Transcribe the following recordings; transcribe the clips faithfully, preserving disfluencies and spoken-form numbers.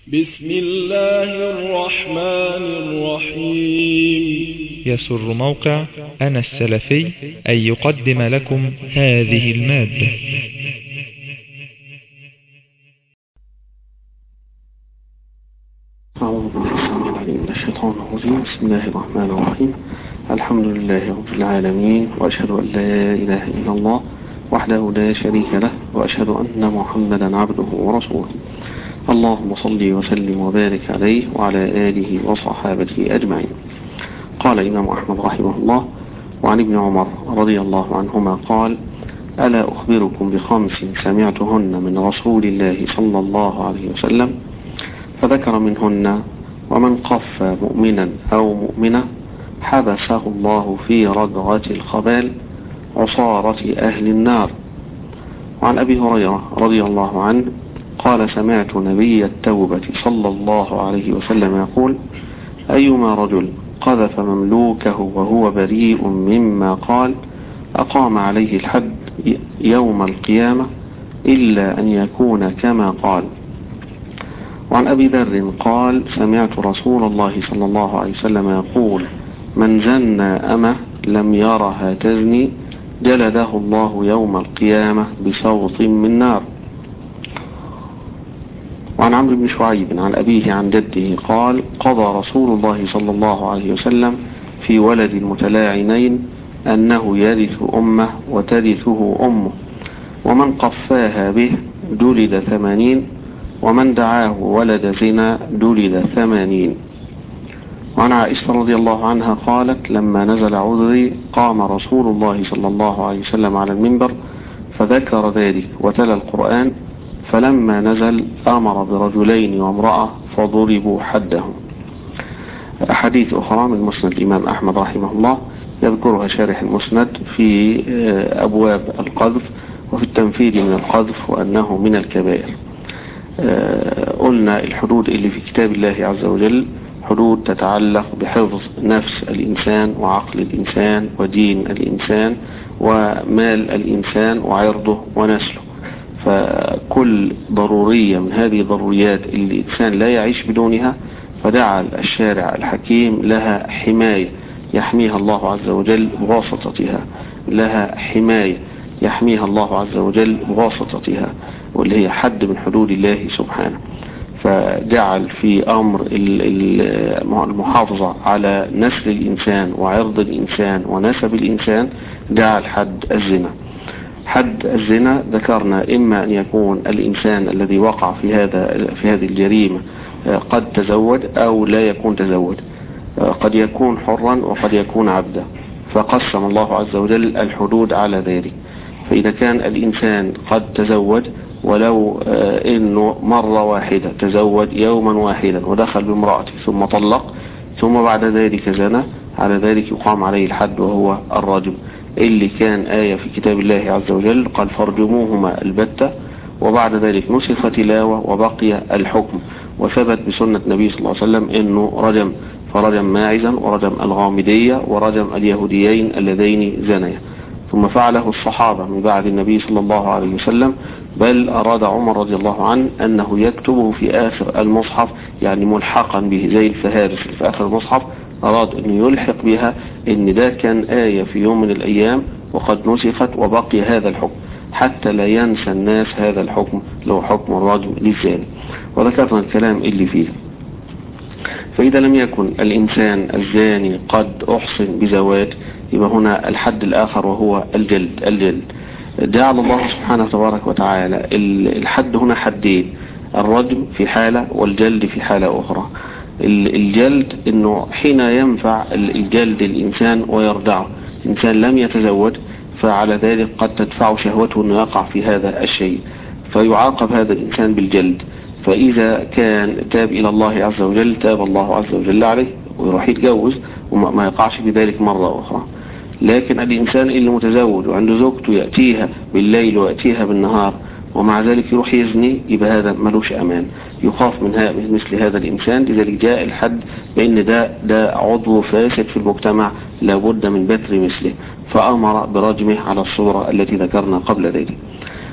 بسم الله الرحمن الرحيم. يسر موقع أنا السلفي أن يقدم لكم هذه المادة. أعوذ بالله من الشيطان الرجيم. بسم الله الرحمن الرحيم. الحمد لله رب العالمين، وأشهد أن لا إله إلا الله وحده لا شريك له، وأشهد أن محمدا عبده ورسوله. اللهم صل وسلم وبارك عليه وعلى آله وصحابته أجمعين. قال الإمام أحمد رحمه الله: وعن ابن عمر رضي الله عنهما قال: ألا أخبركم بخمس سمعتهن من رسول الله صلى الله عليه وسلم؟ فذكر منهن: ومن قف مؤمنا أو مؤمنة حبسه الله في ردغة الخبال عصارة أهل النار. وعن أبي هريرة رضي الله عنه قال: سمعت نبي التوبة صلى الله عليه وسلم يقول: أيما رجل قذف مملوكه وهو بريء مما قال أقام عليه الحد يوم القيامة إلا أن يكون كما قال. وعن أبي ذر قال: سمعت رسول الله صلى الله عليه وسلم يقول: من زنى أمه لم يرها تزني جلده الله يوم القيامة بصوت من نار. وعن عمرو بن شعيب عن أبيه عن جده قال: قضى رسول الله صلى الله عليه وسلم في ولد المتلاعنين أنه يرث أمه وترثه أمه، ومن قفاها به جلد ثمانين، ومن دعاه ولد زنا جلد ثمانين. وعن عائشة رضي الله عنها قالت: لما نزل عذري قام رسول الله صلى الله عليه وسلم على المنبر فذكر ذلك وتلا القرآن، فلما نزل أمر برجلين وامرأة فضربوا حدهم. أحاديث أخرى من مسند الإمام أحمد رحمه الله يذكرها شارح المسند في أبواب القذف وفي التنفيذ من القذف وأنه من الكبائر. قلنا الحدود اللي في كتاب الله عز وجل حدود تتعلق بحفظ نفس الإنسان وعقل الإنسان ودين الإنسان ومال الإنسان وعرضه ونسله، فكل ضرورية من هذه الضروريات اللي الإنسان لا يعيش بدونها فجعل الشارع الحكيم لها حماية يحميها الله عز وجل بواسطتها، لها حماية يحميها الله عز وجل بواسطتها، واللي هي حد من حدود الله سبحانه. فجعل في أمر المحافظة على نسل الإنسان وعرض الإنسان ونسب الإنسان جعل حد الزنا. حد الزنا ذكرنا إما أن يكون الإنسان الذي وقع في هذا في هذه الجريمة قد تزوج أو لا يكون تزوج، قد يكون حرا وقد يكون عبدا، فقسم الله عز وجل الحدود على ذلك. فإذا كان الإنسان قد تزوج ولو إنه مرة واحدة تزوج يوما واحدا ودخل بامرأته ثم طلق ثم بعد ذلك زنا، على ذلك يقام عليه الحد وهو الرجم، اللي كان آية في كتاب الله عز وجل قال: فارجموهما البتة، وبعد ذلك نسخ تلاوة وبقي الحكم، وثبت بسنة النبي صلى الله عليه وسلم إنه رجم، فرجم ماعزا ورجم الغامدية ورجم اليهوديين اللذين زنيا. ثم فعله الصحابة من بعد النبي صلى الله عليه وسلم، بل أراد عمر رضي الله عنه أنه يكتبه في آخر المصحف، يعني ملحقا به زي الفهارس في آخر المصحف، أراد أن يلحق بها إن ده كان آية في يوم من الأيام وقد نسخت وبقي هذا الحكم، حتى لا ينسى الناس هذا الحكم لو حكم الرجم للزاني. وذكرنا الكلام اللي فيه. فإذا لم يكن الإنسان الزاني قد أحصن بزواج، يبقى هنا الحد الآخر وهو الجلد. الجلد جعل الله سبحانه تبارك وتعالى الحد هنا حدين: الرجم في حالة والجلد في حالة أخرى. الجلد إنه حين ينفع الجلد الإنسان ويردعه، إنسان لم يتزوج فعلى ذلك قد تدفع شهوته أنه يقع في هذا الشيء، فيعاقب هذا الإنسان بالجلد. فإذا كان تاب إلى الله عز وجل تاب الله عز وجل عليه ويروح يتجوز وما يقعش بذلك مرة أخرى. لكن الإنسان اللي متزوج وعنده زوجته يأتيها بالليل ويأتيها بالنهار ومع ذلك يروح يزني، يبقى هذا ملوش أمان، يخاف من مثل هذا الإنسان. لذلك جاء الحد بأن ده ده عضو فاسد في المجتمع لابد من بتر مثله، فأمر برجمه على الصورة التي ذكرنا قبل ذلك.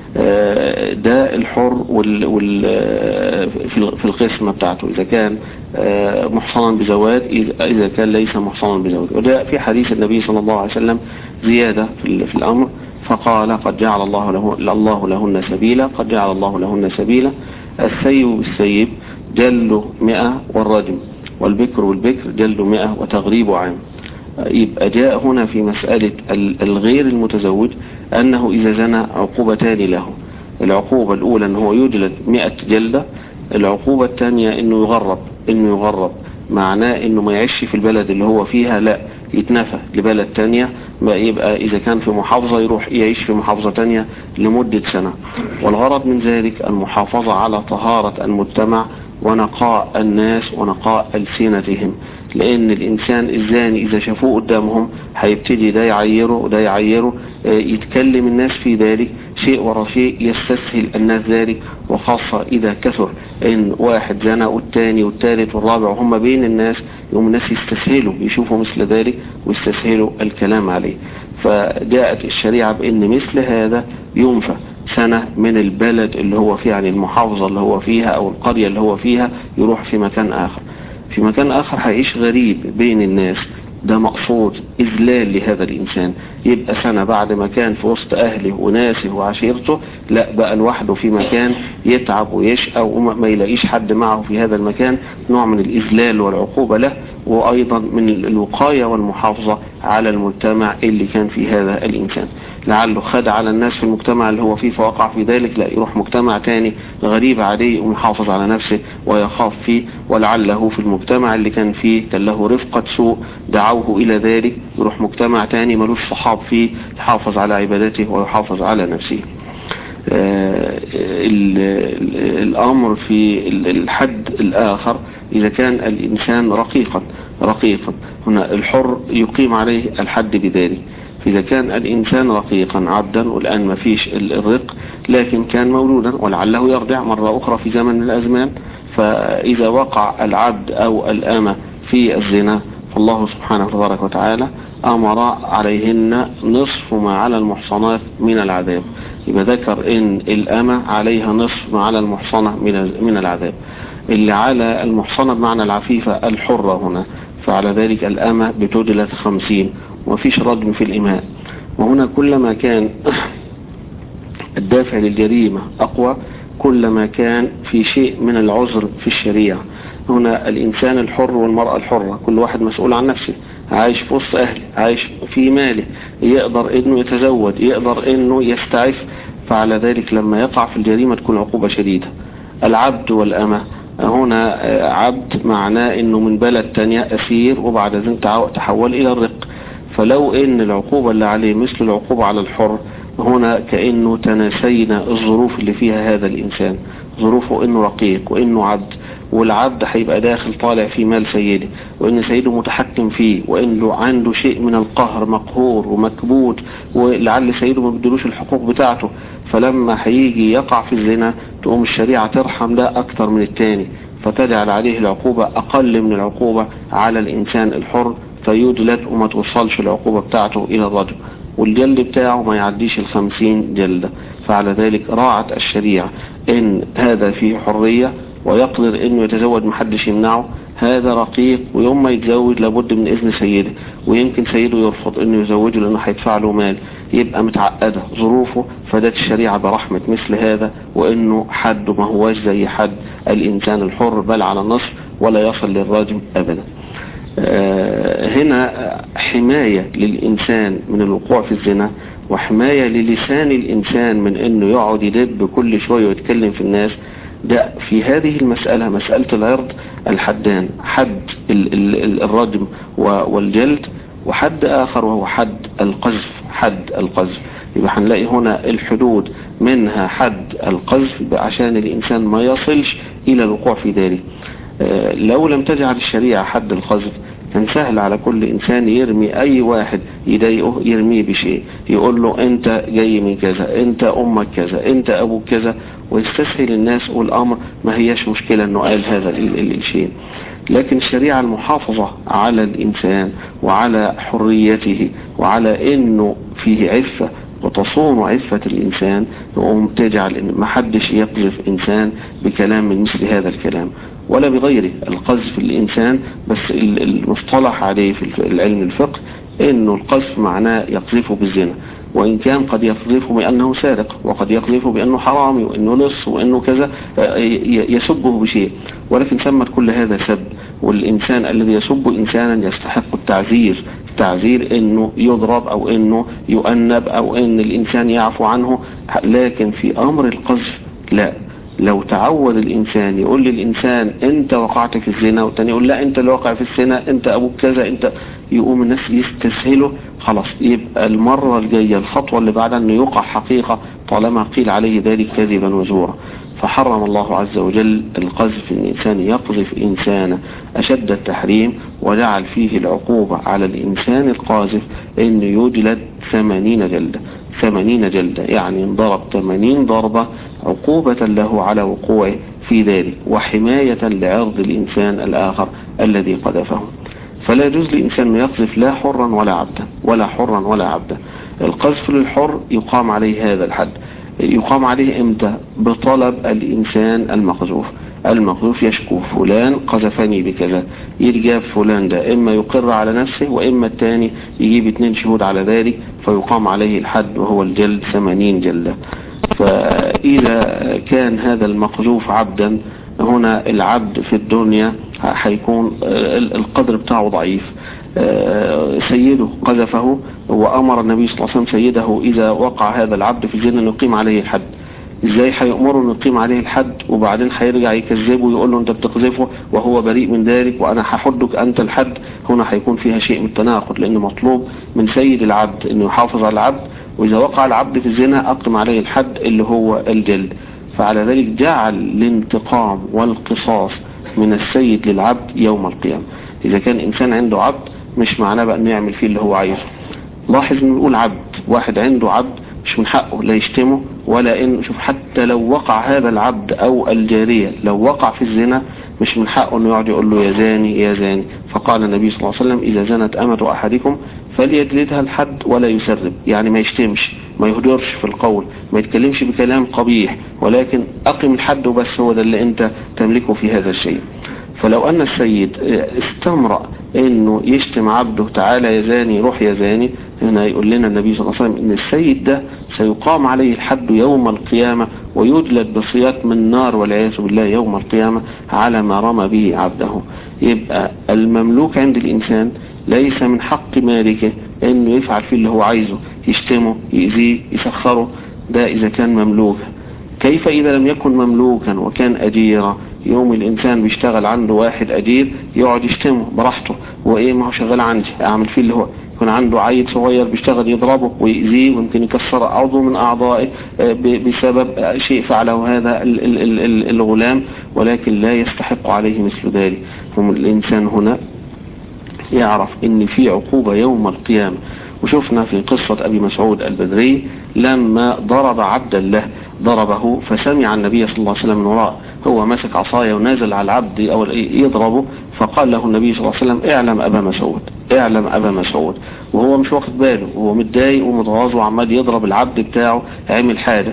ده الحر وال وال في القسمة بتاعته، إذا كان محصنا بزواج، إذا كان ليس محصنا بزواج. وده في حديث النبي صلى الله عليه وسلم زيادة في الأمر، فقال قد جعل الله له الله لهن سبيلا، قد جعل الله لهن سبيلا. الثيب بالثيب جلد مئة والرجم، والبكر والبكر جلد مئة وتغريب عام. يبقى جاء هنا في مسألة الغير المتزوج أنه إذا زنى عقوبتان له. العقوبة الأولى أنه يجلد مئة جلدة، العقوبة الثانية أنه يغرب. أنه يغرب معناه أنه ما يعيش في البلد اللي هو فيها، لا يتنفى لبلد تانية. يبقى إذا كان في محافظة يروح يعيش في محافظة تانية لمدة سنة. والغرض من ذلك المحافظة على طهارة المجتمع ونقاء الناس ونقاء ألسنتهم، لأن الإنسان الزاني إذا شافوه قدامهم هيبتدي ده يعيره وده يعيره، يتكلم الناس في ذلك شيء ورا شيء، يستسهل الناس ذلك، وخاصة إذا كثر إن واحد زنا والتاني والتالت والرابع وهم بين الناس، يوم الناس يستسهلوا يشوفوا مثل ذلك ويستسهلوا الكلام عليه. فجاءت الشريعة بأن مثل هذا ينفى سنة من البلد اللي هو فيه، يعني المحافظة اللي هو فيها أو القرية اللي هو فيها، يروح في مكان آخر. في مكان آخر هيعيش غريب بين الناس، ده مقصود إذلال لهذا الإنسان. يبقى سنة بعد ما كان في وسط أهله وناسه وعشيرته، لا بقى لوحده في مكان يتعب ويشقى وما يلاقيش حد معه في هذا المكان، نوع من الإذلال والعقوبة له، وأيضا من الوقاية والمحافظة على المجتمع اللي كان في هذا الإنسان. لعله خد على الناس في المجتمع اللي هو فيه فوقع في ذلك، لا يروح مجتمع تاني غريب عليه ومحافظ على نفسه ويخاف فيه. ولعله في المجتمع اللي كان فيه كان له رفقة سوء دعوه إلى ذلك، يروح مجتمع تاني ملوش صحاب فيه، يحافظ على عبادته ويحافظ على نفسه. الأمر في الحد الآخر إذا كان الإنسان رقيقا رقيقا هنا الحر يقيم عليه الحد بذلك. فإذا كان الإنسان رقيقا عبدا، والآن ما فيش الرق، لكن كان مولودا ولعله يرجع مرة أخرى في زمن من الأزمان، فإذا وقع العبد أو الأمة في الزنا فالله سبحانه تبارك وتعالى أمر عليهن نصف ما على المحصنات من العذاب. يبقى ذكر إن الأمة عليها نصف ما على المحصنة من العذاب. اللي على المحصنة بمعنى العفيفة الحرة هنا، فعلى ذلك الأمة بتجلد خمسين ومفيش رجم في الإماء. وهنا كلما كان الدافع للجريمة أقوى كلما كان في شيء من العذر في الشريعة. هنا الإنسان الحر والمرأة الحرة كل واحد مسؤول عن نفسه، عايش في وسط أهله، عايش في ماله، يقدر إنه يتزوج، يقدر إنه يستعف. فعلى ذلك لما يقع في الجريمة تكون عقوبة شديدة. العبد والأمة هنا عبد معناه إنه من بلد تانية أسير وبعد ذلك تحول إلى الرق، فلو إن العقوبة اللي عليه مثل العقوبة على الحر، هنا كأنه تناسينا الظروف اللي فيها هذا الإنسان، ظروفه إنه رقيق وإنه عبد، والعبد هيبقى داخل طالع في مال سيده، وإن سيده متحكم فيه، وإنه عنده شيء من القهر، مقهور ومكبوت، ولعل سيده ما بدلوش الحقوق بتاعته. فلما هيجي يقع في الزنا تقوم الشريعة ترحم ده أكتر من التاني، فتجعل عليه العقوبة أقل من العقوبة على الإنسان الحر، فيدلت وما توصلش العقوبة بتاعته إلى الرجل، والجلد بتاعه ما يعديش الخمسين جلدة. فعلى ذلك راعت الشريعة إن هذا فيه حرية ويقدر إنه يتزوج محدش يمنعه، هذا رقيق ويوم ما يتزوج لابد من إذن سيده، ويمكن سيده يرفض إنه يزوجه لأنه هيدفع له مال، يبقى متعقدة ظروفه. فدت الشريعة برحمة مثل هذا، وإنه حد ما هواش زي حد الإنسان الحر، بل على النصف ولا يصل للرجم أبدا. هنا حماية للإنسان من الوقوع في الزنا، وحماية للسان الإنسان من أنه يقعد يدب كل شوية ويتكلم في الناس. ده في هذه المسألة مسألة العرض الحدان، حد الرجم والجلد، وحد آخر وهو حد القذف. حد القذف يبقى هنلاقي هنا الحدود منها حد القذف عشان الإنسان ما يصلش إلى الوقوع في ذلك. لو لم تجعل الشريعة حد القذف كان سهل على كل إنسان يرمي أي واحد يضايقه، يرميه بشيء، يقول له أنت جاي من كذا، أنت أمك كذا، أنت أبوك كذا، ويستسهل الناس، والأمر ما هيش مشكلة أنه قال هذا الشيء. لكن الشريعة المحافظة على الإنسان وعلى حريته وعلى أنه فيه عفة وتصون عفة الإنسان، وتجعل إن ما حدش يقذف إنسان بكلام من مثل هذا الكلام ولا بغيره. القذف الإنسان بس المصطلح عليه في العلم الفقه إنه القذف معناه يقذفه بالزنا، وإن كان قد يقذفه بأنه سارق، وقد يقذفه بأنه حرامي، وإنه لص، وإنه كذا، يسبه بشيء، ولكن سمت كل هذا سب. والإنسان الذي يسب إنسانا يستحق التعذير، التعذير إنه يضرب أو إنه يؤنب أو إن الإنسان يعفو عنه. لكن في أمر القذف لا، لو تعود الإنسان يقول للإنسان أنت وقعت في الزنا، والتاني يقول لا أنت اللي وقع في الزنا، أنت أبوك كذا، أنت، يقوم الناس يستسهله، خلاص يبقى المرة الجاية الخطوة اللي بعدها أنه يقع حقيقة طالما قيل عليه ذلك كذبا وزورا. فحرم الله عز وجل القذف، إن إنسان يقذف إنسانا أشد التحريم، وجعل فيه العقوبة على الإنسان القاذف أنه يجلد ثمانين جلدة، ثمانين جلدة يعني انضرب ثمانين ضربة عقوبة له على وقوعه في ذلك، وحماية لعرض الإنسان الآخر الذي قذفه. فلا يجوز لإنسان أن يقذف لا حرا ولا عبدا، ولا حرا ولا عبدا. القذف للحر يقام عليه هذا الحد. يقام عليه امتى؟ بطلب الإنسان المقذوف. المقذوف يشكو فلان قذفني بكذا، يرجع فلان ده إما يقر على نفسه، وإما الثاني يجيب اثنين شهود على ذلك، فيقام عليه الحد وهو الجلد ثمانين جلدة. فإذا كان هذا المقذوف عبدا، هنا العبد في الدنيا هيكون القدر بتاعه ضعيف. سيده قذفه، وأمر النبي صلى الله عليه وسلم سيده إذا وقع هذا العبد في الزنا أن يقيم عليه الحد. ازاي هيأمره أن يقيم عليه الحد وبعدين هيرجع يكذبه ويقول له انت بتقذفه وهو بريء من ذلك وانا هحدك انت الحد؟ هنا هيكون فيها شيء من التناقض، لان مطلوب من سيد العبد انه يحافظ على العبد، واذا وقع العبد في الزنا اقم عليه الحد اللي هو الجلد. فعلى ذلك جعل الانتقام والقصاص من السيد للعبد يوم القيامة. اذا كان انسان عنده عبد مش معناه بقى انه يعمل فيه اللي هو عايزه. لاحظ انه يقول عبد، واحد عنده عبد مش من حقه لا يشتمه ولا إن شوف، حتى لو وقع هذا العبد أو الجارية لو وقع في الزنا مش من حقه أنه يقعد يقول له يا زاني يا زاني. فقال النبي صلى الله عليه وسلم إذا زنت أمة أحدكم فليجلدها الحد ولا يسرب، يعني ما يشتمش، ما يهدرش في القول، ما يتكلمش بكلام قبيح، ولكن أقم الحد وبس، هو ده اللي أنت تملكه في هذا الشيء. فلو أن السيد استمرأ انه يشتم عبده تعالى يا زاني روح يا زاني، هنا يقول لنا النبي صلى الله عليه وسلم ان السيد ده سيقام عليه الحد يوم القيامة ويجلد بصيات من نار والعياذ بالله يوم القيامة على ما رمى به عبده. يبقى المملوك عند الانسان ليس من حق مالكه انه يفعل فيه اللي هو عايزه، يشتمه يؤذيه يسخره، ده اذا كان مملوكا. كيف اذا لم يكن مملوكا وكان اجيرا؟ يوم الانسان بيشتغل عنده واحد اجير يقعد يشتمه براحته، وايه ما هو شغال عندي اعمل فيه اللي هو. يكون عنده عيل صغير بيشتغل يضربه ويؤذيه ويمكن يكسر عضو من اعضائه بسبب شيء فعله هذا الغلام، ولكن لا يستحق عليه مثل ذلك. هم الانسان هنا يعرف ان في عقوبة يوم القيامة. وشفنا في قصة ابي مسعود البدري لما ضرب عبدا له، ضربه فسمع النبي صلى الله عليه وسلم من وراء، هو ماسك عصايه ونازل على العبد او يضربه، فقال له النبي صلى الله عليه وسلم اعلم ابا مسعود، اعلم ابا مسعود، وهو مش واخد باله، وهو متضايق ومتغاظ وعمال يضرب العبد بتاعه عمل حاجه.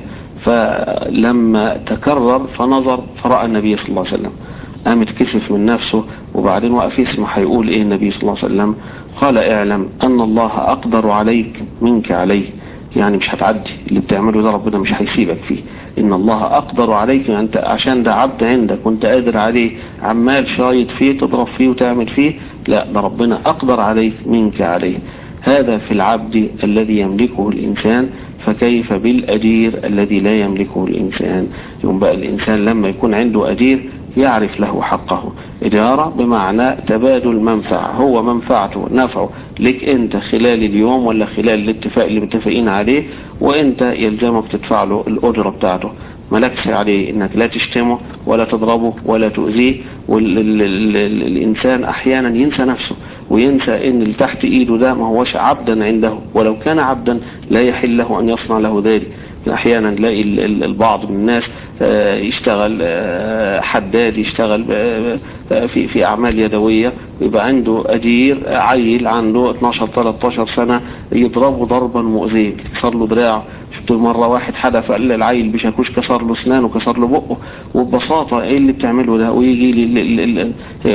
فلما تكرر فنظر فرأى النبي صلى الله عليه وسلم، قام اتكسف من نفسه، وبعدين وقف يسمع هيقول ايه النبي صلى الله عليه وسلم. قال اعلم ان الله اقدر عليك منك عليه، يعني مش هتعدي اللي بتعمله ده، ربنا مش هيسيبك فيه. ان الله اقدر عليك، يعني انت عشان ده عبد عندك وانت قادر عليه عمال شايط فيه تضرب فيه وتعمل فيه، لا ده ربنا اقدر عليك منك عليه. هذا في العبد الذي يملكه الانسان، فكيف بالاجير الذي لا يملكه الانسان؟ يوم بقى الانسان لما يكون عنده اجير يعرف له حقه. إجارة بمعنى تبادل منفعة، هو منفعته نفعه لك انت خلال اليوم ولا خلال الاتفاق اللي متفقين عليه، وانت يلزمك تدفع له الأجرة بتاعته، ملكش عليه انك لا تشتمه ولا تضربه ولا تؤذيه. والإنسان احيانا ينسى نفسه وينسى ان اللي تحت ايده ده ما هوش عبدا عنده، ولو كان عبدا لا يحل له ان يصنع له ذلك. احيانا نلاقي البعض من الناس يشتغل حداد، يشتغل في في اعمال يدويه، يبقى عنده أجير عيل عنده اتناشر تلتاشر سنة يضربه ضربا مؤذية، كسر له دراعه. شفت مرة واحد حدف قال العيل بشاكوش كسر له اسنانه كسر له بقه، وببساطة ايه اللي بتعمله ده؟ ويجي لي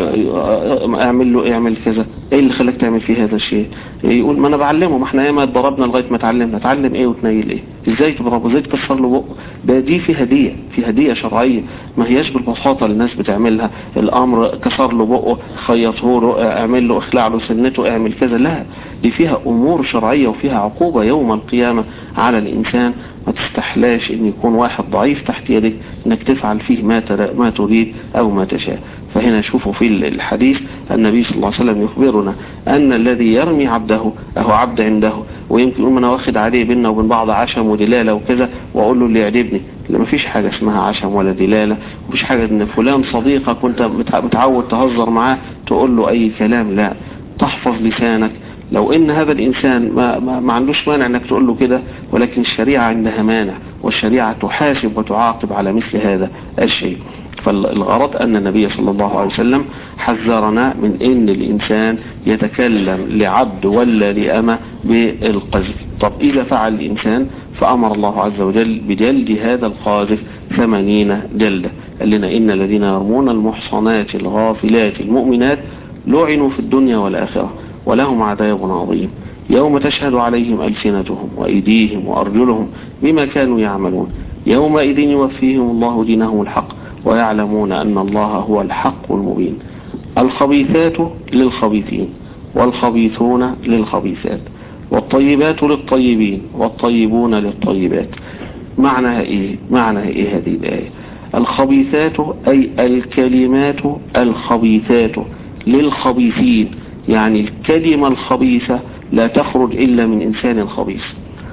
اعمل له اعمل كذا، ايه اللي خلاك تعمل فيه هذا الشيء؟ يقول ما انا بعلمه، ما احنا ياما اتضربنا لغاية ما اتعلمنا. اتعلم ايه وتنيل ايه؟ ازاي تضربه؟ ازاي تكسر له بقه؟ ده دي في هدية، في هدية شرعية، ما هياش بالبساطة اللي الناس بتعملها. الامر كسر له بقه خيطه له، اعمل له اخلع له سنته، اعمل كذا. لا، دي فيها امور شرعية وفيها عقوبة يوم القيامة على الانسان. ما تستحلاش ان يكون واحد ضعيف تحت يدك انك تفعل فيه ما ما تريد او ما تشاء. فهنا شوفوا في الحديث النبي صلى الله عليه وسلم يخبرنا ان الذي يرمي عبده اهو عبد عنده، ويمكن يقول انا واخد عليه بيننا وبين بعض عشم ودلالة وكذا، واقول له اللي يعجبني. لا، ما فيش حاجة اسمها عشم ولا دلالة، مفيش حاجة ان فلان صديقك وانت متعود تهزر معاه تقول له اي كلام. لا، تحفظ لسانك. لو ان هذا الانسان ما, ما, ما عندوش مانع انك تقول له كده، ولكن الشريعة عندها مانع، والشريعة تحاسب وتعاقب على مثل هذا الشيء. فالغرض ان النبي صلى الله عليه وسلم حذرنا من ان الانسان يتكلم لعبد ولا لأمة بالقذف. طب اذا فعل الانسان فامر الله عز وجل بجلد هذا القاذف ثمانين جلدة. قال لنا ان الذين يرمون المحصنات الغافلات المؤمنات لعنوا في الدنيا والآخرة ولهم عذاب عظيم يوم تشهد عليهم ألسنتهم وأيديهم وأرجلهم بما كانوا يعملون يومئذ يوفيهم الله دينهم الحق ويعلمون أن الله هو الحق المبين. الخبيثات للخبيثين والخبيثون للخبيثات والطيبات للطيبين والطيبون للطيبات. معناها إيه؟ معناها إيه هذه الآية؟ الخبيثات أي الكلمات الخبيثات للخبيثين، يعني الكلمة الخبيثة لا تخرج إلا من إنسان خبيث،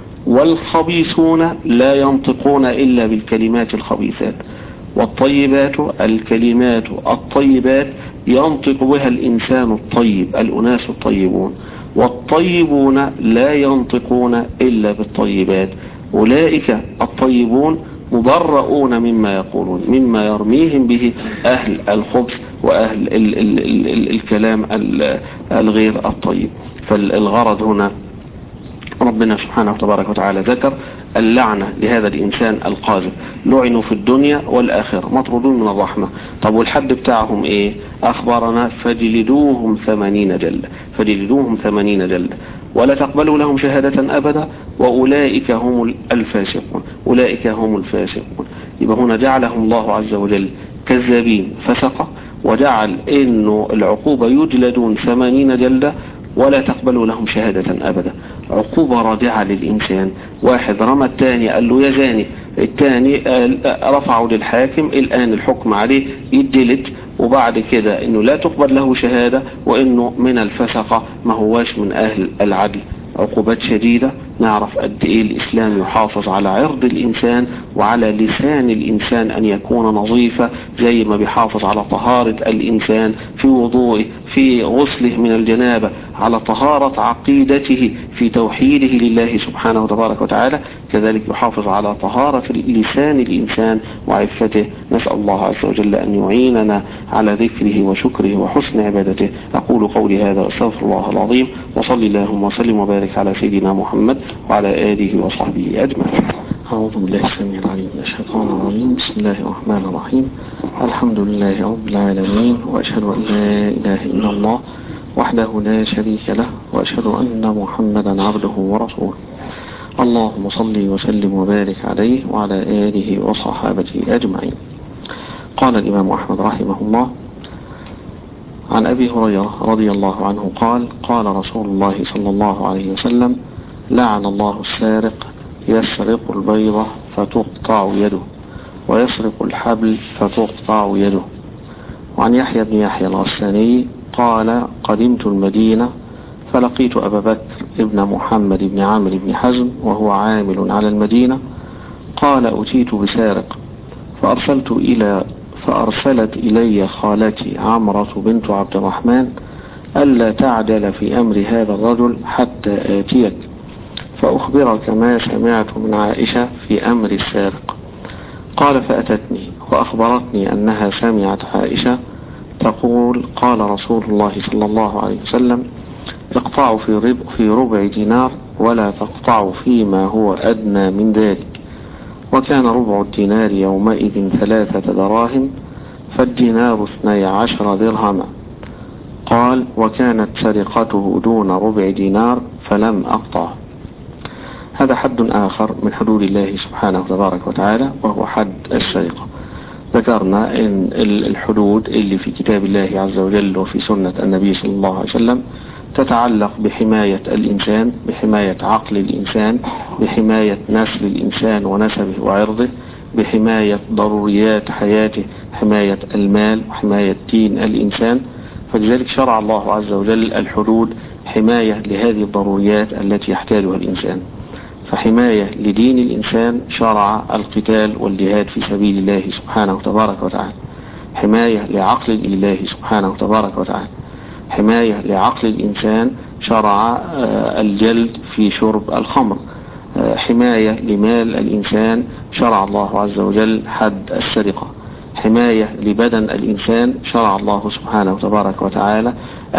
والخبيثون لا ينطقون إلا بالكلمات الخبيثات. والطيبات الكلمات الطيبات ينطق بها الإنسان الطيب، الأناس الطيبون. والطيبون لا ينطقون إلا بالطيبات. أولئك الطيبون مبرؤون مما يقولون، مما يرميهم به أهل الخبث وأهل ال ال ال ال الكلام الغير الطيب. فالغرض هنا ربنا سبحانه وتبارك وتعالى ذكر اللعنة لهذا الإنسان القاذف، لعنوا في الدنيا والآخرة، مطرودون من الرحمة. طب والحد بتاعهم إيه؟ أخبرنا فجلدوهم ثمانين جلدة، فجلدوهم ثمانين جلدة ولا تقبلوا لهم شهادة أبدا وأولئك هم الفاسقون، أولئك هم الفاسقون. يبقى هنا جعلهم الله عز وجل كذابين فسقة، وجعل إنه العقوبة يجلدون ثمانين جلدة ولا تقبلوا لهم شهادة أبدا. عقوبة رادعة للإنسان. واحد رمى الثاني قال له يا زاني، الثاني رفعوا للحاكم، الآن الحكم عليه يجلد، وبعد كده انه لا تقبل له شهادة وانه من الفسقة، ما هواش من اهل العدل. عقوبات شديدة. نعرف قد ايه الاسلام يحافظ على عرض الانسان وعلى لسان الانسان ان يكون نظيفا، زي ما بيحافظ على طهارة الانسان في وضوءه، في غسله من الجنابة، على طهارة عقيدته في توحيده لله سبحانه وتبارك وتعالى، كذلك يحافظ على طهارة لسان الانسان وعفته. نسأل الله عز وجل ان يعيننا على ذكره وشكره وحسن عبادته. اقول قولي هذا واستغفر الله العظيم، وصلي اللهم وسلم وبارك على سيدنا محمد وعلى آله وصحبه أجمعين. أعوذ بالله السميع العليم من الشيطان الرجيم. بسم الله الرحمن الرحيم. الحمد لله رب العالمين، وأشهد أن لا إله إلا الله وحده لا شريك له، وأشهد أن محمدا عبده ورسوله. اللهم صل وسلم وبارك عليه وعلى آله وصحابته أجمعين. قال الإمام أحمد رحمه الله عن أبي هريرة رضي الله عنه قال: قال رسول الله صلى الله عليه وسلم: لعن الله السارق، يسرق البيضة فتقطع يده، ويسرق الحبل فتقطع يده. وعن يحيى بن يحيى الغساني قال: قدمت المدينة فلقيت أبا بكر ابن محمد بن عامر بن حزم وهو عامل على المدينة. قال: أتيت بسارق، فأرسلت إلى فأرسلت إلي خالتي عمرة بنت عبد الرحمن ألا تعجل في أمر هذا الرجل حتى آتيك فأخبرك ما سمعت من عائشة في أمر السارق. قال: فأتتني وأخبرتني أنها سمعت عائشة يقول قال رسول الله صلى الله عليه وسلم اقطعوا في ربع, في ربع دينار ولا تقطعوا فيما هو أدنى من ذلك. وكان ربع الدينار يومئذ ثلاثة دراهم فالدينار اثني عشر درهما. قال وكانت سرقته دون ربع دينار فلم أقطعه. هذا حد آخر من حدود الله سبحانه تبارك وتعالى وهو حد السرقة. ذكرنا ان الحدود اللي في كتاب الله عز وجل وفي سنة النبي صلى الله عليه وسلم تتعلق بحماية الإنسان، بحماية عقل الإنسان، بحماية نسل الإنسان ونسبه وعرضه، بحماية ضروريات حياته، حماية المال وحماية دين الإنسان. فلذلك شرع الله عز وجل الحدود حماية لهذه الضروريات التي يحتاجها الإنسان. فحماية لدين الإنسان شرع القتال والجهاد في سبيل الله سبحانه تبارك وتعالى. حماية لعقل الله سبحانه تبارك وتعالى. حماية لعقل الإنسان شرع الجلد في شرب الخمر. حماية لمال الإنسان شرع الله عز وجل حد السرقة. حماية لبدن الإنسان شرع الله سبحانه تبارك وتعالى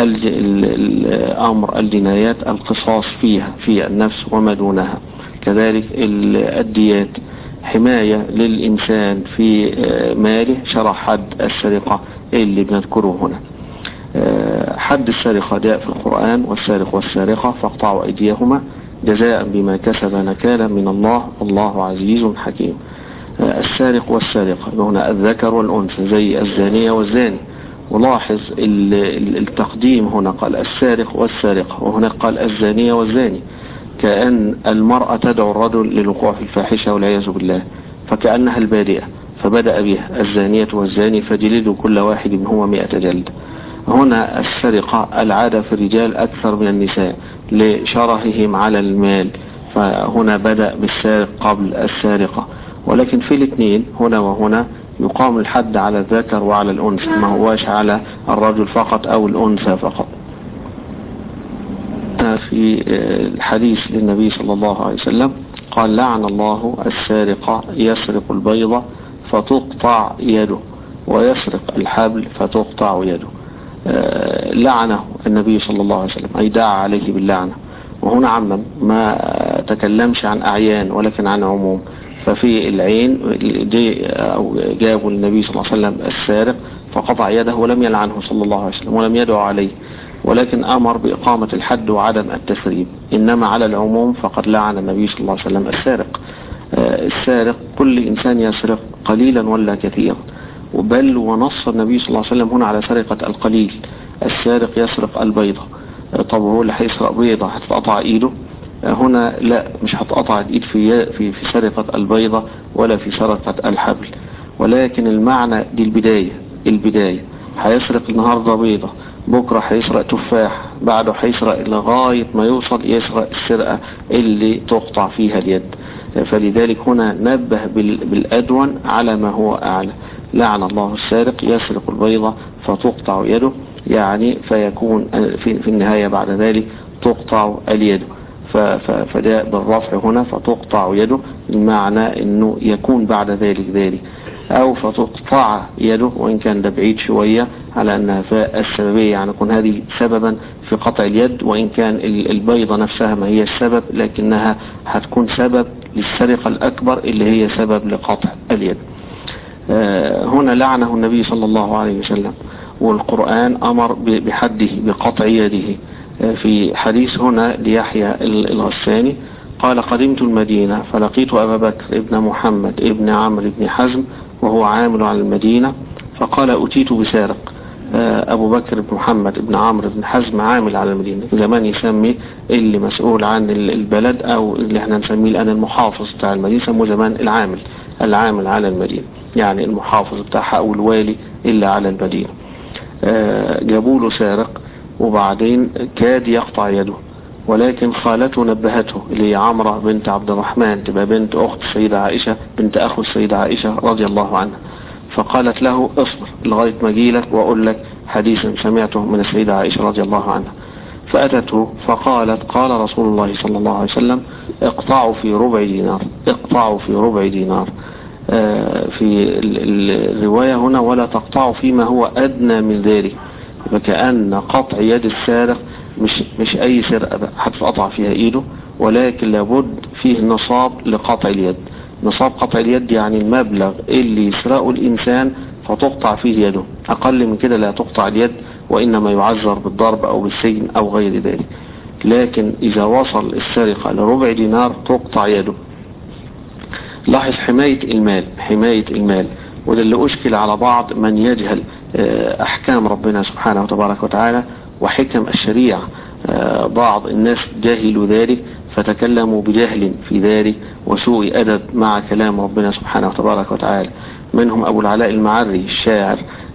أمر الجنايات القصاص فيها في النفس وما دونها. كذلك الديات. حماية للإنسان في ماله شرع حد السرقة اللي بنذكره هنا. حد السرقة جاء في القرآن والسارق والسارقة فاقطعوا أيديهما جزاء بما كسب نكالا من الله والله عزيز حكيم. السارق والسارقة هنا الذكر والأنثى زي الزانية والزاني. ولاحظ التقديم هنا قال السارق والسارقة وهنا قال الزانية والزاني، كأن المرأة تدعو الرجل للوقوع في الفاحشة والعياذ بالله، فكأنها البادئة فبدأ بها الزانية والزاني فجلدوا كل واحد منهما مئة جلد. هنا السرقة العادة في الرجال أكثر من النساء لشرههم على المال، فهنا بدأ بالسارق قبل السارقة. ولكن في الاثنين هنا وهنا يقام الحد على الذكر وعلى الأنثى، ما هواش على الرجل فقط أو الأنثى فقط. في الحديث للنبي صلى الله عليه وسلم قال لعن الله السارق يسرق البيضة فتقطع يده ويسرق الحبل فتقطع يده. لعنه النبي صلى الله عليه وسلم أي دعا عليه باللعنة. وهنا عمم ما تكلمش عن أعيان ولكن عن عموم. ففي العين جابوا النبي صلى الله عليه وسلم السارق فقطع يده ولم يلعنه صلى الله عليه وسلم ولم يدعو عليه، ولكن أمر بإقامة الحد وعدم التسريب. إنما على العموم فقد لعن النبي صلى الله عليه وسلم السارق. السارق كل إنسان يسرق قليلا ولا كثيرا، بل ونص النبي صلى الله عليه وسلم هنا على سرقة القليل. السارق يسرق البيضة. طب هو اللي هيسرق بيضة هتتقطع ايده؟ هنا لا، مش هتقطع الايد في في في سرقة البيضة ولا في سرقة الحبل، ولكن المعنى دي البداية. البداية هيسرق النهاردة بيضة، بكرة هيسرق تفاح، بعده هيسرق لغاية ما يوصل يسرق السرقة اللي تقطع فيها اليد. فلذلك هنا نبه بالأدون على ما هو أعلى. لعن الله السارق يسرق البيضة فتقطع يده، يعني فيكون في النهاية بعد ذلك تقطع اليد. فجاء بالرفع هنا فتقطع يده، المعنى انه يكون بعد ذلك ذلك، او فتقطع يده وان كان ده بعيد شوية على انها فاء السببية، يعني يكون هذه سببا في قطع اليد، وان كان البيضة نفسها ما هي السبب لكنها هتكون سبب للسرقة الاكبر اللي هي سبب لقطع اليد. هنا لعنه النبي صلى الله عليه وسلم، والقرآن امر بحده بقطع يده. في حديث هنا ليحيى الغساني قال قدمت المدينة فلقيت أبا بكر ابن محمد ابن عمرو بن حزم وهو عامل على المدينة، فقال أتيت بسارق. أبو بكر بن محمد ابن عمرو بن حزم عامل على المدينة، زمان يسمي اللي مسؤول عن البلد أو اللي احنا نسميه الآن المحافظ بتاع المدينة، سموه زمان العامل العامل على المدينة، يعني المحافظ بتاعها أو الوالي اللي على المدينة. جابوا له سارق وبعدين كاد يقطع يده، ولكن خالته نبهته اللي هي عمرة بنت عبد الرحمن، تبقى بنت أخت السيدة عائشة بنت أخو السيدة عائشة رضي الله عنها، فقالت له اصبر لغاية ما أجيلك وأقول لك حديثا سمعته من السيدة عائشة رضي الله عنها. فأتته فقالت قال رسول الله صلى الله عليه وسلم اقطعوا في ربع دينار، اقطعوا في ربع دينار. في الرواية هنا ولا تقطعوا فيما هو أدنى من ذلك، فكأن قطع يد السارق مش مش أي سرقة بقى هتتقطع فيها إيده، ولكن لابد فيه نصاب لقطع اليد. نصاب قطع اليد يعني المبلغ اللي يسرقه الإنسان فتقطع فيه يده، أقل من كده لا تقطع اليد، وإنما يعذر بالضرب أو بالسجن أو غير ذلك. لكن إذا وصل السرقة لربع دينار تقطع يده. لاحظ حماية المال، حماية المال، وده اللي أشكل على بعض من يجهل أحكام ربنا سبحانه وتبارك وتعالى وحكم الشريعة. بعض الناس جاهلوا ذلك فتكلموا بجهل في ذلك وسوء أدب مع كلام ربنا سبحانه وتبارك وتعالى. منهم أبو العلاء المعري الشاعر،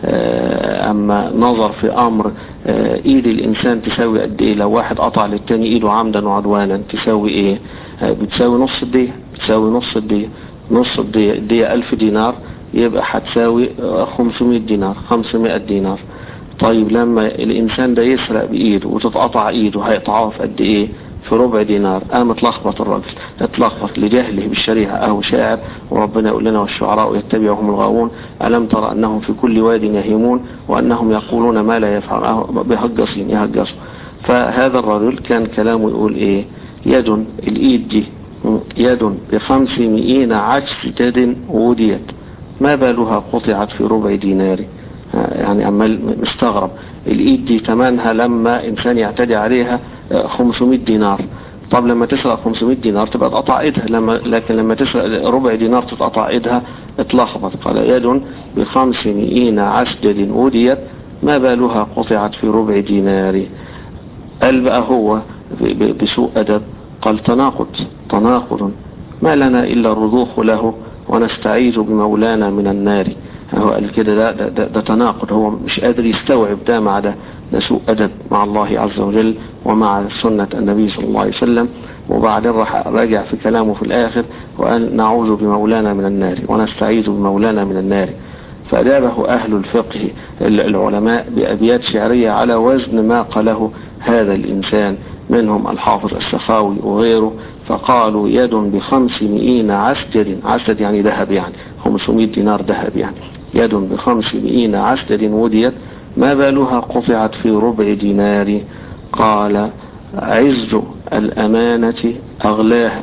أما نظر في أمر إيد الإنسان تساوي قد إيه، لو واحد قطع للتاني إيده عمدا وعدوانا تساوي إيه؟ بتساوي نص الدية، بتساوي نص الدية، نص الدية الدية ألف دينار، يبقى هتساوي خمسمائة دينار، خمسمائة دينار. طيب لما الإنسان ده يسرق بإيده وتتقطع إيده هيقطعه في قد إيه؟ في ربع دينار. قام اتلخبط الرجل، اتلخبط لجهله بالشريعة. أهو شاعر وربنا يقول لنا والشعراء يتبعهم الغاوون ألم ترى أنهم في كل واد يهيمون وأنهم يقولون ما لا يفعلون بهجصين يهجصوا. فهذا الرجل كان كلامه يقول إيه؟ يد الإيد دي يد بخمسمائين عجسة وديت ما بالها قطعت في ربع دينار. يعني عمال مستغرب، الإيد دي ثمنها لما إنسان يعتدي عليها خمسمائة دينار. طب لما تسرق خمسمائة دينار تبقى تقطع ايدها، لما لكن لما تسرق ربع دينار تتقطع ايدها. اتلخبط. قال يد بخمسمائين عسجد وديت ما بالها قطعت في ربع دينار. قال بقى هو بسوء أدب قال تناقض، تناقض ما لنا إلا الرضوخ له ونستعيذ بمولانا من النار. هو قال كده ده, ده, ده, ده تناقض، هو مش قادر يستوعب ده مع ده، ده سوء أدب مع الله عز وجل ومع سنة النبي صلى الله عليه وسلم. وبعدين راح راجع في كلامه في الآخر وقال نعوذ بمولانا من النار ونستعيذ بمولانا من النار. فأجابه أهل الفقه العلماء بأبيات شعرية على وزن ما قاله هذا الإنسان، منهم الحافظ السخاوي وغيره، فقالوا يد بخمسمائين عسجد، عسجد يعني ذهب، يعني خمسمائة دينار ذهب، يعني يد بخمسمائين عسجد وديت ما بالها قطعت في ربع دينار. قال عز الأمانة أغلاها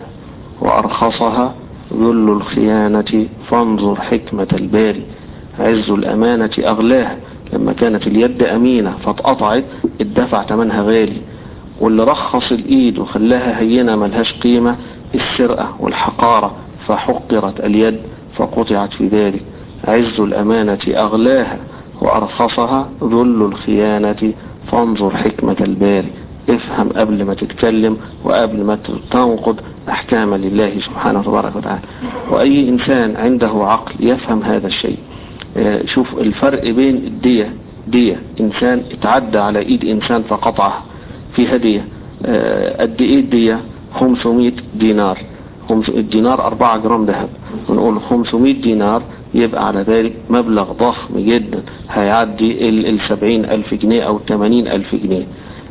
وأرخصها ذل الخيانة فانظر حكمة الباري. عز الأمانة أغلاها، لما كانت اليد أمينة فاتقطعت الدفع ثمنها غالي، واللي رخص الإيد وخلاها هينة ملهاش قيمة السرقة والحقارة فحقرت اليد فقطعت في ذلك. عز الأمانة أغلاها وأرخصها ذل الخيانة فانظر حكمة الباري. افهم قبل ما تتكلم وقبل ما تنقض أحكام لله سبحانه وتبارك وتعالى. وأي إنسان عنده عقل يفهم هذا الشيء. شوف الفرق بين الدية، دية إنسان اتعدى على إيد إنسان فقطعها في هدية، قد إيه الدية؟ خمسمائة دينار. الدينار أربعة جرام ذهب، ونقول خمسمائة دينار يبقى على ذلك مبلغ ضخم جدا هيعدي السبعين ألف جنيه أو الثمانين ألف جنيه.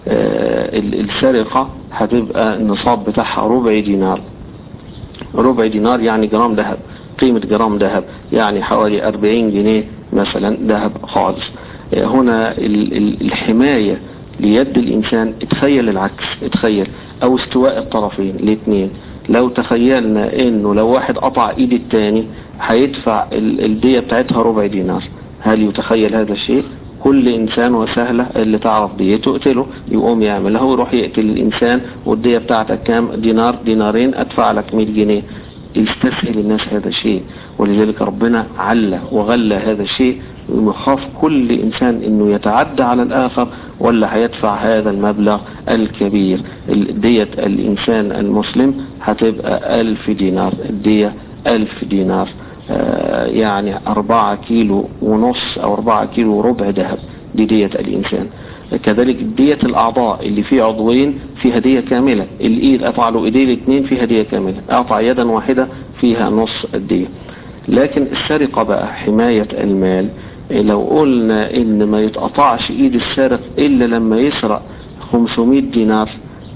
السرقة هتبقى النصاب بتاعها ربع دينار، ربع دينار يعني جرام ذهب، قيمة جرام ذهب يعني حوالي أربعين جنيه مثلا ذهب خالص. هنا الحماية ليد الإنسان، اتخيل العكس، اتخيل أو استواء الطرفين الاثنين. لو تخيلنا انه لو واحد قطع ايد التاني هيدفع الدية بتاعتها ربع دينار، هل يتخيل هذا الشيء؟ كل انسان وسهلة اللي تعرف ديته اقتله، يقوم يعملها ويروح يقتل الانسان والدية بتاعتك كام؟ دينار دينارين، ادفع لك مئة جنيه. يستسهل الناس هذا الشيء، ولذلك ربنا علّى وغلى هذا الشيء، ويخاف كل إنسان إنه يتعدى على الآخر ولا هيدفع هذا المبلغ الكبير. دية الإنسان المسلم هتبقى ألف دينار، الدية ألف دينار، آه يعني أربعة كيلو ونص أو أربعة كيلو وربع ذهب، دي دية الإنسان. كذلك دية الأعضاء اللي فيه عضوين فيها دية كاملة، الإيد قطع له إيديه الاثنين فيها دية كاملة، قطع يدا واحدة فيها نص الدية. لكن السرقة بقى حماية المال، لو قلنا إن ما يتقطعش إيد السارق إلا لما يسرق خمسمائة دينار،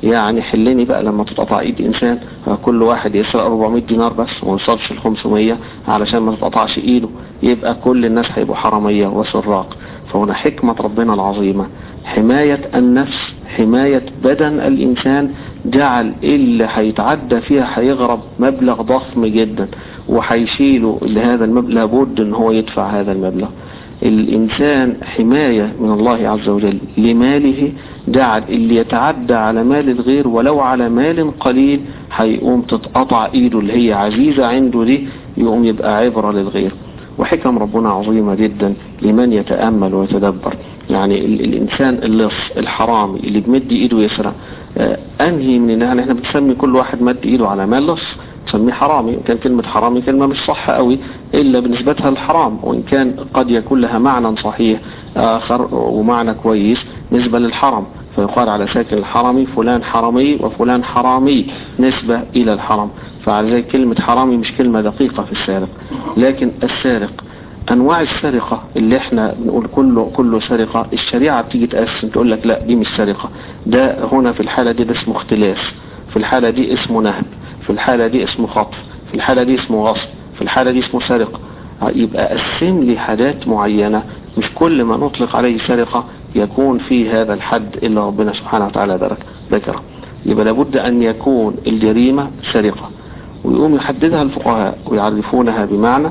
يعني حلني بقى لما تتقطع ايد انسان كل واحد يسرق أربعمائة دينار بس وما يوصلش ل خمسمائة علشان ما تتقطعش ايده، يبقى كل الناس هيبقوا حرامية وسراق. فهنا حكمة ربنا العظيمة حماية النفس، حماية بدن الإنسان، جعل اللي هيتعدى فيها هيغرب مبلغ ضخم جدا وهيشيله لهذا المبلغ، لابد ان هو يدفع هذا المبلغ. الإنسان حماية من الله عز وجل لماله، جعل اللي يتعدى على مال الغير ولو على مال قليل هيقوم تتقطع ايده اللي هي عزيزة عنده دي، يقوم يبقى عبرة للغير. وحكم ربنا عظيمة جدا لمن يتأمل ويتدبر. يعني ال الإنسان اللص الحرامي اللي بمد ايده يسرق، آه انهي من يعني احنا بنسمي كل واحد مد ايده على مال لص تسميه حرامي. كان كلمة حرامي كلمة مش صح قوي إلا بنسبتها للحرام، وإن كان قد يكون لها معنى صحيح آخر ومعنى كويس نسبة للحرم، فيقال على ساكن الحرمي فلان حرامي وفلان حرامي نسبة إلى الحرم. فعلى ذلك كلمة حرامي مش كلمة دقيقة في السارق. لكن السارق أنواع السرقة اللي احنا بنقول كله كله سرقة، الشريعة بتيجي تقسم تقول لك لا دي مش سرقة، ده هنا في الحالة دي ده اسمه اختلاس، في الحالة دي اسمه نهب، في الحالة دي اسمه خطف، في الحالة دي اسمه غصب، في الحالة دي اسمه سرقة. يبقى قسم لي حاجات معينة، مش كل ما نطلق عليه سرقة يكون في هذا الحد إلا ربنا سبحانه وتعالى ذكره. يبقى لابد أن يكون الجريمة سرقة، ويقوم يحددها الفقهاء ويعرفونها بمعنى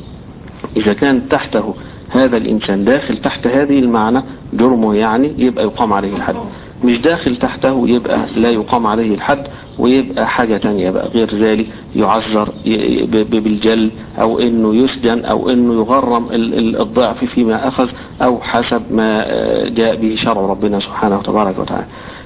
إذا كان تحته هذا الإنسان داخل تحت هذه المعنى جرمه يعني يبقى يقام عليه الحد، مش داخل تحته يبقى لا يقام عليه الحد ويبقى حاجة تانية بقى غير ذلك، يعذر بالجل أو إنه يسجن أو إنه يغرم الضعف فيما أخذ أو حسب ما جاء به شرع ربنا سبحانه وتبارك وتعالى.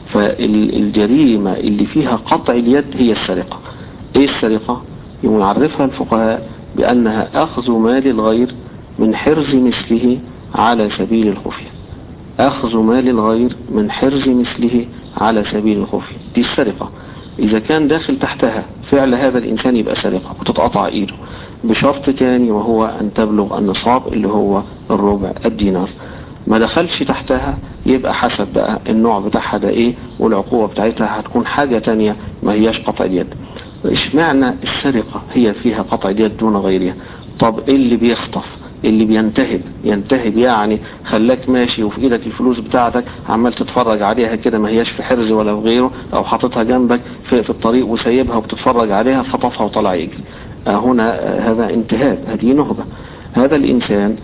فالجريمة اللي فيها قطع اليد هي السرقة. إيه السرقة؟ يعرفها الفقهاء بأنها أخذ مال الغير من حرز مثله على سبيل الخفية. أخذ مال الغير من حرز مثله على سبيل الخفية، دي السرقة. إذا كان داخل تحتها فعل هذا الإنسان يبقى سرقة وتتقطع إيده، بشرط تاني وهو أن تبلغ النصاب اللي هو الربع الدينار. ما دخلش تحتها يبقى حسب بقى النوع بتاعها ده إيه، والعقوبة بتاعتها هتكون حاجة تانية ما هياش قطع اليد. إشمعنى السرقة هي فيها قطع اليد دون غيرها؟ طب إيه اللي بيخطف؟ اللي بينتهب ينتهب يعني خلاك ماشي وفي ايدك الفلوس بتاعتك عمال تتفرج عليها كده، ما هياش في حرز ولا في غيره، او حاططها جنبك في, في الطريق وسايبها وبتتفرج عليها، خطفها وطلع يجري. هنا هذا انتهاب، هذه نهبة. هذا الانسان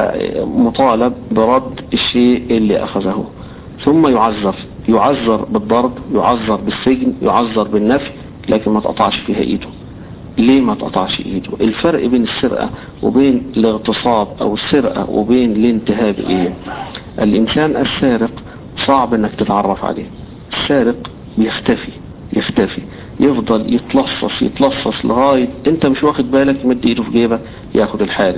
مطالب برد الشيء اللي اخذه، ثم يعذر يعذر بالضرب، يعذر بالسجن، يعذر بالنفي، لكن ما تقطعش فيها ايده. ليه ما تقطعش ايده؟ الفرق بين السرقة وبين الاغتصاب او السرقة وبين الانتهاب ايه؟ الانسان السارق صعب انك تتعرف عليه. السارق بيختفي يختفي يفضل يتلصص يتلصص لغاية انت مش واخد بالك، يمد ايده في جيبك ياخد الحاجة،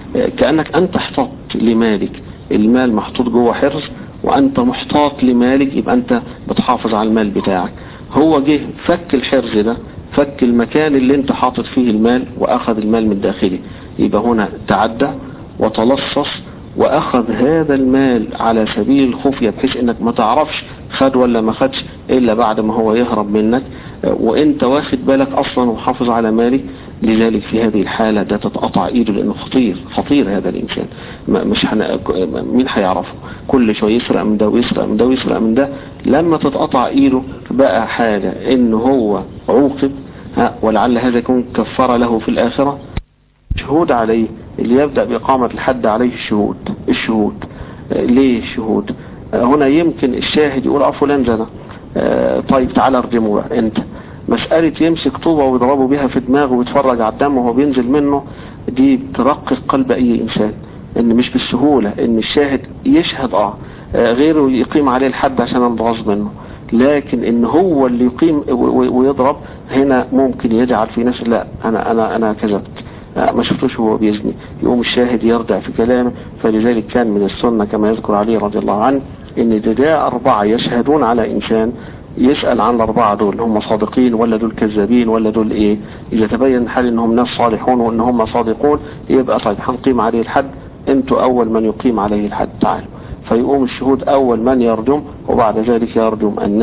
كأنك انت احتاط لمالك، المال محطوط جوه حرز وانت محتاط لمالك، يبقى انت بتحافظ على المال بتاعك. هو جه فك الحرز ده، فك المكان اللي انت حاطط فيه المال واخذ المال من داخله، يبقى هنا تعدى وتلصص واخذ هذا المال على سبيل الخفية، بحيث انك ما تعرفش خد ولا ما خدش الا بعد ما هو يهرب منك وانت واخد بالك اصلا وحافظ على مالك. لذلك في هذه الحالة ده تتقطع ايده، لانه خطير خطير هذا الانسان، مش حن... مين هيعرفه؟ كل شوية يسرق من ده ويسرق من ده ويسرق من ده. لما تتقطع ايده بقى حاجة انه هو عوقب، ها ولعل هذا يكون كفر له في الآخرة. شهود عليه، اللي يبدأ بإقامة الحد عليه الشهود. الشهود ليه الشهود؟ هنا يمكن الشاهد يقول اه فلان زنا، طيب تعالى ارجمه بقى. انت مسألة يمسك طوبة ويضربه بها في دماغه ويتفرج على الدم وهو بينزل منه، دي بترقق قلب اي انسان، ان مش بالسهولة ان الشاهد يشهد اه غيره يقيم عليه الحد عشان انضغص منه، لكن ان هو اللي يقيم ويضرب هنا ممكن يجعل في نفسه لا انا انا انا كذبت، ما شفتوش هو بيزني، يقوم الشاهد يرجع في كلامه. فلذلك كان من السنة كما يذكر علي رضي الله عنه ان ده اربعة يشهدون على انسان، يسأل عن الاربعة دول هم صادقين ولا دول كذابين ولا دول ايه. اذا تبين حال انهم ناس صالحون وان هم صادقون يبقى طيب هنقيم عليه الحد، انتوا اول من يقيم عليه الحد تعالوا. فيقوم الشهود اول من يرجم وبعد ذلك يرجم الناس.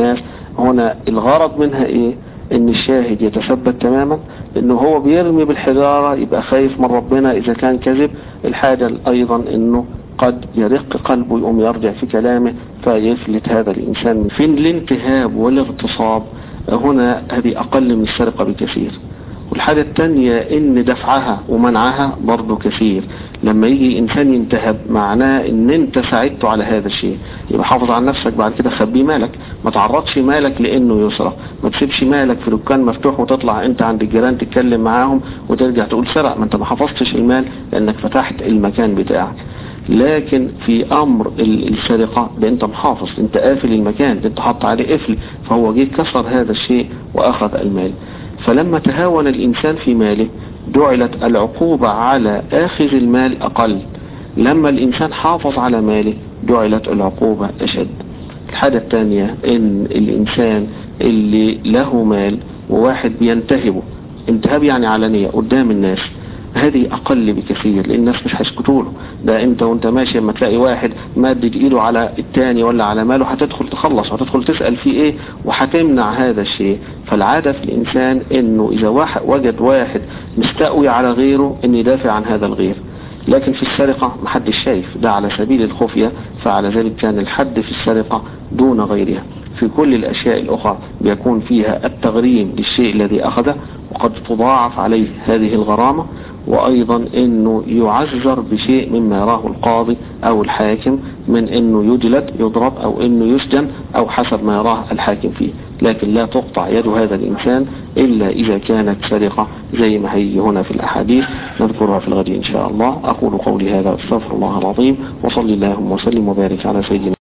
هنا الغرض منها ايه؟ ان الشاهد يتثبت تماما انه هو بيرمي بالحجارة، يبقى خايف من ربنا اذا كان كذب. الحاجة ايضا انه قد يرق قلبه، يقوم يرجع في كلامه فيفلت هذا الانسان. في الانتهاب والاغتصاب هنا هذه اقل من السرقة بكثير. والحاجة الثانية ان دفعها ومنعها برضو كثير. لما يجي انسان ينتهب معناه ان انت ساعدته على هذا الشيء، يبقى حافظ على نفسك، بعد كده خبي مالك، ما تعرضش مالك لانه يسرق، ما تسيبش مالك في دكان مفتوح وتطلع انت عند الجيران تتكلم معاهم وترجع تقول سرق، ما انت ما حفظتش المال لانك فتحت المكان بتاعك. لكن في امر السرقة ده انت محافظ، انت قافل المكان، انت حط عليه قفل، فهو جه كسر هذا الشيء واخذ المال. فلما تهاون الإنسان في ماله جعلت العقوبة على آخذ المال أقل، لما الإنسان حافظ على ماله جعلت العقوبة أشد. الحاجة الثانية إن الإنسان اللي له مال وواحد بينتهبه، انتهاب يعني علانية قدام الناس، هذه أقل بكثير لأن الناس مش هيسكتوله. ده أنت وأنت ماشي لما تلاقي واحد مادد إيده على التاني ولا على ماله هتدخل تخلص وهتدخل تسأل فيه إيه وهتمنع هذا الشيء. فالعادة في الإنسان إنه إذا واحد وجد واحد مستقوي على غيره إن يدافع عن هذا الغير. لكن في السرقة محدش شايف، ده على سبيل الخفية، فعلى ذلك كان الحد في السرقة دون غيرها. في كل الأشياء الأخرى بيكون فيها التغريم للشيء الذي أخذه، وقد تضاعف عليه هذه الغرامة، وأيضا أنه يعذر بشيء مما يراه القاضي أو الحاكم من أنه يجلد يضرب أو أنه يسجن أو حسب ما يراه الحاكم فيه. لكن لا تقطع يد هذا الإنسان إلا إذا كانت سرقة زي ما هي هنا في الأحاديث، نذكرها في الغد إن شاء الله. أقول قولي هذا، أستغفر الله العظيم، وصلي اللهم وسلم وبارك على سيدنا